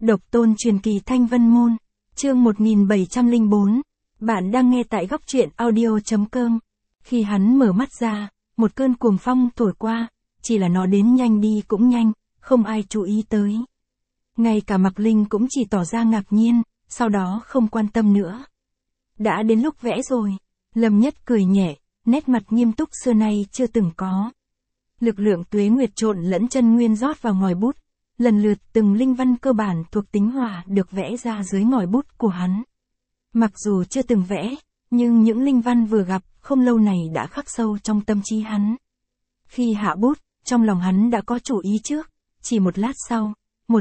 Độc tôn truyền kỳ Thanh Vân Môn, chương 1704. Bạn đang nghe tại góc truyện audio.com. Khi hắn mở mắt ra, một cơn cuồng phong thổi qua, chỉ là nó đến nhanh đi cũng nhanh, không ai chú ý tới. Ngay cả Mạc Linh cũng chỉ tỏ ra ngạc nhiên, sau đó không quan tâm nữa. Đã đến lúc vẽ rồi, Lâm Nhất cười nhẹ, nét mặt nghiêm túc xưa nay chưa từng có. Lực lượng tuế nguyệt trộn lẫn chân nguyên rót vào ngòi bút, lần lượt từng linh văn cơ bản thuộc tính hỏa được vẽ ra dưới ngòi bút của hắn. Mặc dù chưa từng vẽ, nhưng những linh văn vừa gặp không lâu này đã khắc sâu trong tâm trí hắn. Khi hạ bút, trong lòng hắn đã có chủ ý trước, chỉ một lát sau,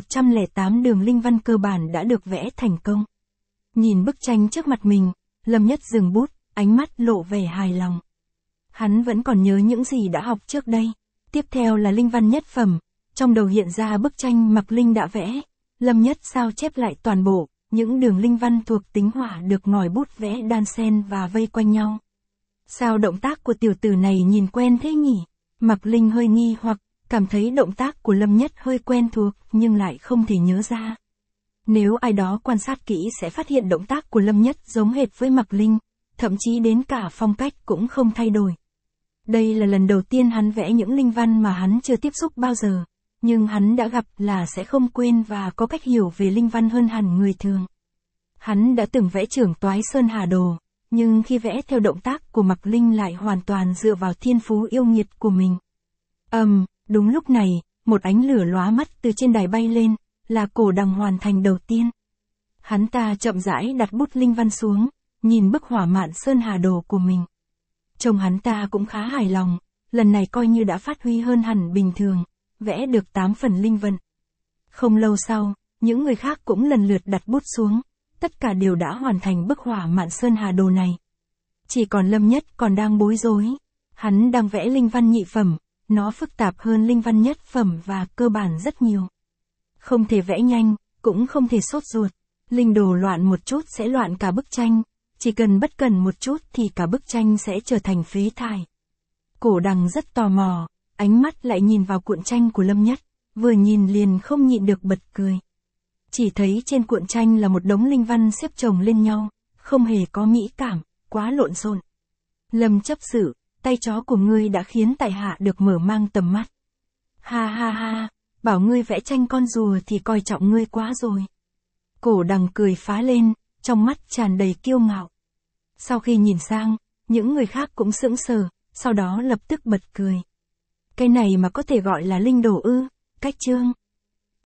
108 đường linh văn cơ bản đã được vẽ thành công. Nhìn bức tranh trước mặt mình, Lâm Nhất dừng bút, ánh mắt lộ vẻ hài lòng. Hắn vẫn còn nhớ những gì đã học trước đây. Tiếp theo là linh văn nhất phẩm, trong đầu hiện ra bức tranh Mạc Linh đã vẽ. Lâm Nhất sao chép lại toàn bộ, những đường linh văn thuộc tính hỏa được ngòi bút vẽ đan xen và vây quanh nhau. Sao động tác của tiểu tử này nhìn quen thế nhỉ? Mạc Linh hơi nghi hoặc, cảm thấy động tác của Lâm Nhất hơi quen thuộc nhưng lại không thể nhớ ra. Nếu ai đó quan sát kỹ sẽ phát hiện động tác của Lâm Nhất giống hệt với Mạc Linh, thậm chí đến cả phong cách cũng không thay đổi. Đây là lần đầu tiên hắn vẽ những linh văn mà hắn chưa tiếp xúc bao giờ, nhưng hắn đã gặp là sẽ không quên và có cách hiểu về linh văn hơn hẳn người thường. Hắn đã từng vẽ Trưởng Toái Sơn Hà Đồ, nhưng khi vẽ theo động tác của Mạc Linh lại hoàn toàn dựa vào thiên phú yêu nghiệt của mình. Đúng lúc này, một ánh lửa lóa mắt từ trên đài bay lên, là Cổ Đằng hoàn thành đầu tiên. Hắn ta chậm rãi đặt bút linh văn xuống, nhìn bức hỏa mạn Sơn Hà Đồ của mình. Trông hắn ta cũng khá hài lòng, lần này coi như đã phát huy hơn hẳn bình thường, vẽ được 8 phần linh vận. Không lâu sau, những người khác cũng lần lượt đặt bút xuống, tất cả đều đã hoàn thành bức hỏa mạn Sơn Hà Đồ này. Chỉ còn Lâm Nhất còn đang bối rối, hắn đang vẽ linh văn nhị phẩm, nó phức tạp hơn linh văn nhất phẩm và cơ bản rất nhiều. Không thể vẽ nhanh, cũng không thể sốt ruột, linh đồ loạn một chút sẽ loạn cả bức tranh. Chỉ cần bất cần một chút thì cả bức tranh sẽ trở thành phế thải. Cổ Đằng rất tò mò, ánh mắt lại nhìn vào cuộn tranh của Lâm Nhất, vừa nhìn liền không nhịn được bật cười. Chỉ thấy trên cuộn tranh là một đống linh văn xếp chồng lên nhau, không hề có mỹ cảm, quá lộn xộn. Lâm chấp sự, tay chó của ngươi đã khiến tại hạ được mở mang tầm mắt. Ha ha ha, bảo ngươi vẽ tranh con rùa thì coi trọng ngươi quá rồi. Cổ Đằng cười phá lên, trong mắt tràn đầy kiêu ngạo. Sau khi nhìn sang, những người khác cũng sững sờ, sau đó lập tức bật cười. Cái này mà có thể gọi là linh đồ ư? Cách chương.